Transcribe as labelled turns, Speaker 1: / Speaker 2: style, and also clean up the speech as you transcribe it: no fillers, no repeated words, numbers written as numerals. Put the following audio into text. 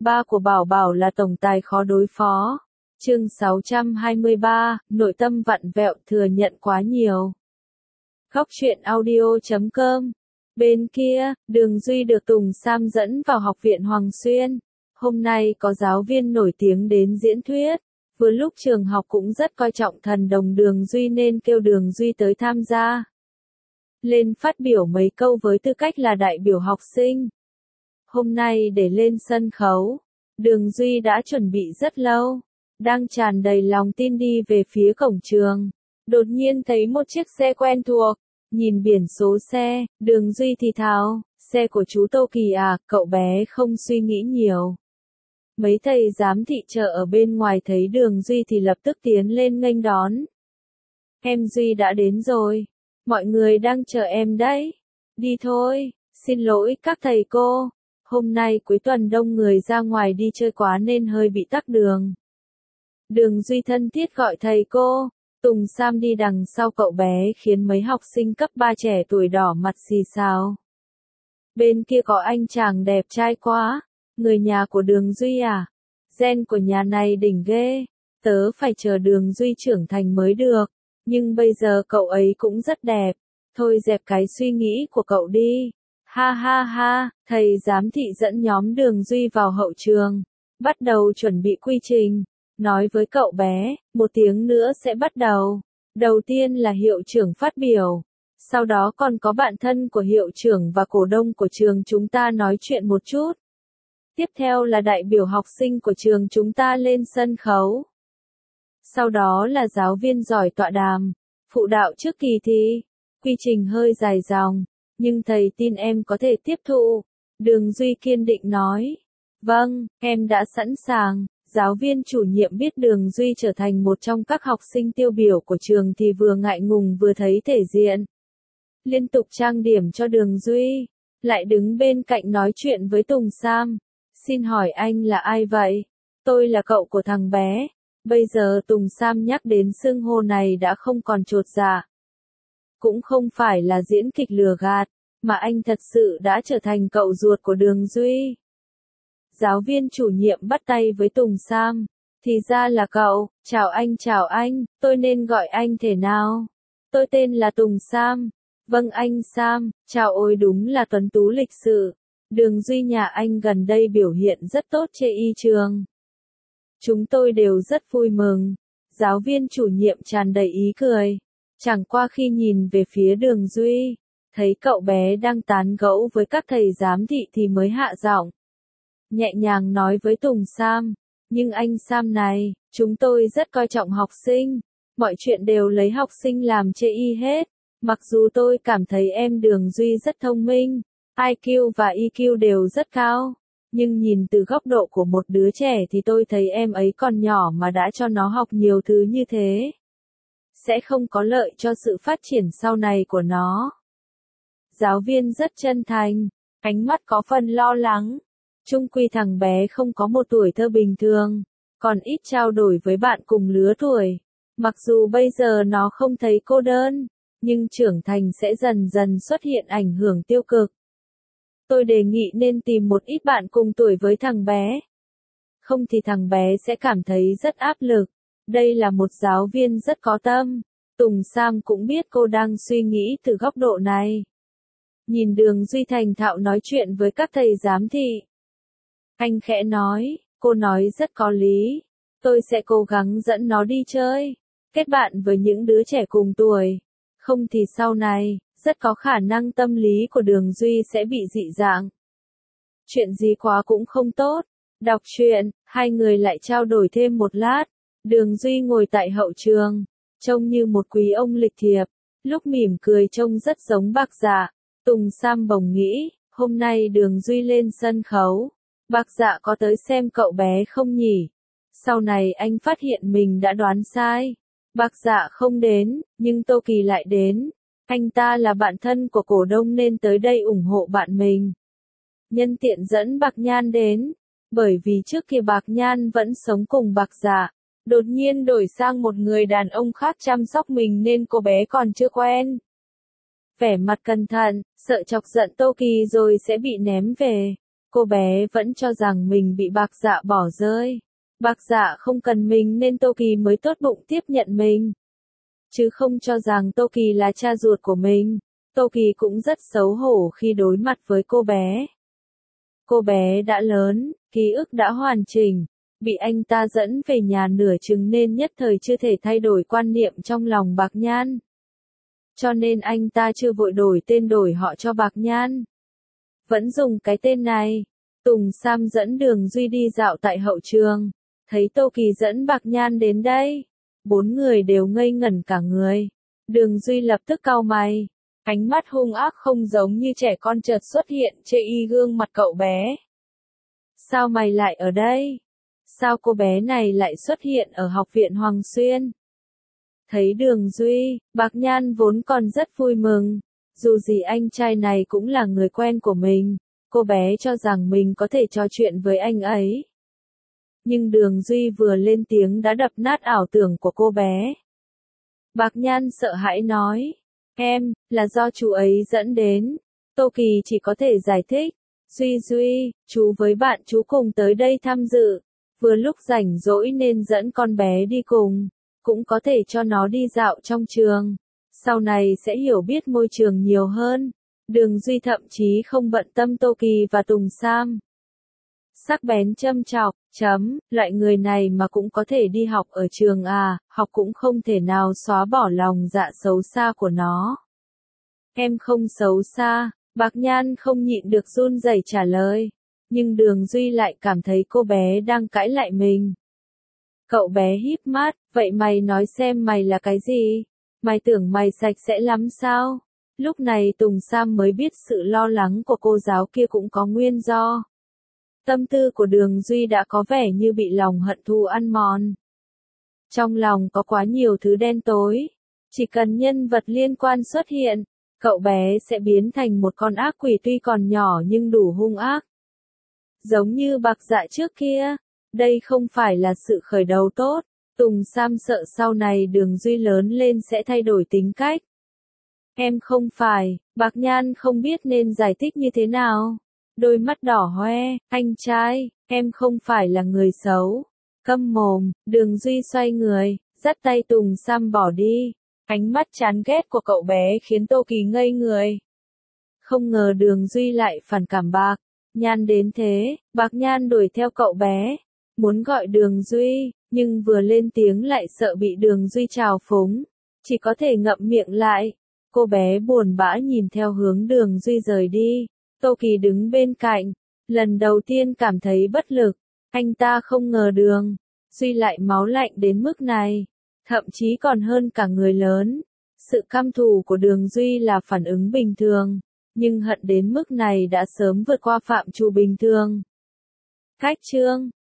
Speaker 1: Ba của Bảo Bảo là tổng tài khó đối phó. Chương 623, nội tâm vặn vẹo thừa nhận quá nhiều. Góc truyện audio.com. Bên kia, Đường Duy được Tùng Sam dẫn vào học viện Hoàng Xuyên. Hôm nay có giáo viên nổi tiếng đến diễn thuyết. Vừa lúc trường học cũng rất coi trọng thần đồng Đường Duy nên kêu Đường Duy tới tham gia. Lên phát biểu mấy câu với tư cách là đại biểu học sinh. Hôm nay để lên sân khấu, Đường Duy đã chuẩn bị rất lâu, đang tràn đầy lòng tin đi về phía cổng trường. Đột nhiên thấy một chiếc xe quen thuộc, nhìn biển số xe, Đường Duy thì thào, xe của chú Tô Kỳ à, cậu bé không suy nghĩ nhiều. Mấy thầy giám thị chờ ở bên ngoài thấy Đường Duy thì lập tức tiến lên nghênh đón. Em Duy đã đến rồi, mọi người đang chờ em đấy. Đi thôi, xin lỗi các thầy cô. Hôm nay cuối tuần đông người ra ngoài đi chơi quá nên hơi bị tắc đường. Đường Duy thân thiết gọi thầy cô. Tùng Sam đi đằng sau cậu bé khiến mấy học sinh cấp 3 trẻ tuổi đỏ mặt xì xào. Bên kia có anh chàng đẹp trai quá. Người nhà của Đường Duy à? Gen của nhà này đỉnh ghê. Tớ phải chờ Đường Duy trưởng thành mới được. Nhưng bây giờ cậu ấy cũng rất đẹp. Thôi dẹp cái suy nghĩ của cậu đi. Ha ha ha, thầy giám thị dẫn nhóm Đường Duy vào hậu trường. Bắt đầu chuẩn bị quy trình. Nói với cậu bé, 1 tiếng nữa sẽ bắt đầu. Đầu tiên là hiệu trưởng phát biểu. Sau đó còn có bạn thân của hiệu trưởng và cổ đông của trường chúng ta nói chuyện một chút. Tiếp theo là đại biểu học sinh của trường chúng ta lên sân khấu. Sau đó là giáo viên giỏi tọa đàm, phụ đạo trước kỳ thi. Quy trình hơi dài dòng, nhưng thầy tin em có thể tiếp thụ. Đường Duy kiên định nói. Vâng, em đã sẵn sàng. Giáo viên chủ nhiệm biết Đường Duy trở thành một trong các học sinh tiêu biểu của trường thì vừa ngại ngùng vừa thấy thể diện. Liên tục trang điểm cho Đường Duy, lại đứng bên cạnh nói chuyện với Tùng Sam. Xin hỏi anh là ai vậy? Tôi là cậu của thằng bé. Bây giờ Tùng Sam nhắc đến xưng hô này đã không còn chột dạ. Cũng không phải là diễn kịch lừa gạt, mà anh thật sự đã trở thành cậu ruột của Đường Duy. Giáo viên chủ nhiệm bắt tay với Tùng Sam. Thì ra là cậu, chào anh, tôi nên gọi anh thế nào? Tôi tên là Tùng Sam. Vâng anh Sam, chào ôi đúng là tuấn tú lịch sự. Đường Duy nhà anh gần đây biểu hiện rất tốt trên y trường. Chúng tôi đều rất vui mừng. Giáo viên chủ nhiệm tràn đầy ý cười. Chẳng qua khi nhìn về phía Đường Duy, thấy cậu bé đang tán gẫu với các thầy giám thị thì mới hạ giọng. Nhẹ nhàng nói với Tùng Sam, nhưng anh Sam này, chúng tôi rất coi trọng học sinh, mọi chuyện đều lấy học sinh làm chê y hết, mặc dù tôi cảm thấy em Đường Duy rất thông minh, IQ và EQ đều rất cao, nhưng nhìn từ góc độ của một đứa trẻ thì tôi thấy em ấy còn nhỏ mà đã cho nó học nhiều thứ như thế. Sẽ không có lợi cho sự phát triển sau này của nó. Giáo viên rất chân thành, ánh mắt có phần lo lắng. Chung quy thằng bé không có một tuổi thơ bình thường, còn ít trao đổi với bạn cùng lứa tuổi. Mặc dù bây giờ nó không thấy cô đơn, nhưng trưởng thành sẽ dần dần xuất hiện ảnh hưởng tiêu cực. Tôi đề nghị nên tìm một ít bạn cùng tuổi với thằng bé. Không thì thằng bé sẽ cảm thấy rất áp lực. Đây là một giáo viên rất có tâm. Tùng Sam cũng biết cô đang suy nghĩ từ góc độ này. Nhìn Đường Duy thành thạo nói chuyện với các thầy giám thị. Anh khẽ nói, cô nói rất có lý. Tôi sẽ cố gắng dẫn nó đi chơi, kết bạn với những đứa trẻ cùng tuổi. Không thì sau này, rất có khả năng tâm lý của Đường Duy sẽ bị dị dạng. Chuyện gì quá cũng không tốt. Đọc truyện, hai người lại trao đổi thêm một lát. Đường Duy ngồi tại hậu trường, trông như một quý ông lịch thiệp, lúc mỉm cười trông rất giống Bạc Dạ. Tùng Sam bỗng nghĩ, hôm nay Đường Duy lên sân khấu. Bạc Dạ có tới xem cậu bé không nhỉ? Sau này anh phát hiện mình đã đoán sai. Bạc Dạ không đến, nhưng Tô Kỳ lại đến. Anh ta là bạn thân của cổ đông nên tới đây ủng hộ bạn mình. Nhân tiện dẫn Bạc Nhan đến. Bởi vì trước kia Bạc Nhan vẫn sống cùng Bạc Dạ. Đột nhiên đổi sang một người đàn ông khác chăm sóc mình nên cô bé còn chưa quen. Vẻ mặt cẩn thận, sợ chọc giận Tô Kỳ rồi sẽ bị ném về. Cô bé vẫn cho rằng mình bị Bạc Dạ bỏ rơi. Bạc Dạ không cần mình nên Tô Kỳ mới tốt bụng tiếp nhận mình. Chứ không cho rằng Tô Kỳ là cha ruột của mình. Tô Kỳ cũng rất xấu hổ khi đối mặt với cô bé. Cô bé đã lớn, ký ức đã hoàn chỉnh, bị anh ta dẫn về nhà nửa chừng nên nhất thời chưa thể thay đổi quan niệm trong lòng Bạc Nhan. Cho nên anh ta chưa vội đổi tên đổi họ cho Bạc Nhan. Vẫn dùng cái tên này. Tùng Sam dẫn Đường Duy đi dạo tại hậu trường. Thấy Tô Kỳ dẫn Bạc Nhan đến đây. 4 người đều ngây ngẩn cả người. Đường Duy lập tức cau mày. Ánh mắt hung ác không giống như trẻ con chợt xuất hiện trên y gương mặt cậu bé. Sao mày lại ở đây? Sao cô bé này lại xuất hiện ở học viện Hoàng Xuyên? Thấy Đường Duy, Bạc Nhan vốn còn rất vui mừng. Dù gì anh trai này cũng là người quen của mình, cô bé cho rằng mình có thể trò chuyện với anh ấy. Nhưng Đường Duy vừa lên tiếng đã đập nát ảo tưởng của cô bé. Bạc Nhan sợ hãi nói, em, là do chú ấy dẫn đến. Tô Kỳ chỉ có thể giải thích, Duy, chú với bạn chú cùng tới đây tham dự, vừa lúc rảnh rỗi nên dẫn con bé đi cùng, cũng có thể cho nó đi dạo trong trường. Sau này sẽ hiểu biết môi trường nhiều hơn. Đường Duy thậm chí không bận tâm Tô Kỳ và Tùng Sam. Sắc bén châm chọc, loại người này mà cũng có thể đi học ở trường à, học cũng không thể nào xóa bỏ lòng dạ xấu xa của nó. Em không xấu xa, Bạc Nhan không nhịn được run rẩy trả lời. Nhưng Đường Duy lại cảm thấy cô bé đang cãi lại mình. Cậu bé híp mắt, vậy mày nói xem mày là cái gì? Mày tưởng mày sạch sẽ lắm sao? Lúc này Tùng Sam mới biết sự lo lắng của cô giáo kia cũng có nguyên do. Tâm tư của Đường Duy đã có vẻ như bị lòng hận thù ăn mòn. Trong lòng có quá nhiều thứ đen tối. Chỉ cần nhân vật liên quan xuất hiện, cậu bé sẽ biến thành một con ác quỷ tuy còn nhỏ nhưng đủ hung ác. Giống như Bạc Dạ trước kia, đây không phải là sự khởi đầu tốt. Tùng Sam sợ sau này Đường Duy lớn lên sẽ thay đổi tính cách. Em không phải, Bạc Nhan không biết nên giải thích như thế nào. Đôi mắt đỏ hoe, anh trai, em không phải là người xấu. Câm mồm, Đường Duy xoay người, dắt tay Tùng Sam bỏ đi. Ánh mắt chán ghét của cậu bé khiến Tô Kỳ ngây người. Không ngờ Đường Duy lại phản cảm Bạc Nhan đến thế. Bạc Nhan đuổi theo cậu bé, muốn gọi Đường Duy, nhưng vừa lên tiếng lại sợ bị Đường Duy trào phúng, chỉ có thể ngậm miệng lại. Cô bé buồn bã nhìn theo hướng Đường Duy rời đi. Tô Kỳ đứng bên cạnh, lần đầu tiên cảm thấy bất lực. Anh ta không ngờ Đường Duy lại máu lạnh đến mức này, thậm chí còn hơn cả người lớn. Sự căm thù của Đường Duy là phản ứng bình thường, nhưng hận đến mức này đã sớm vượt qua phạm trù bình thường. Cách chương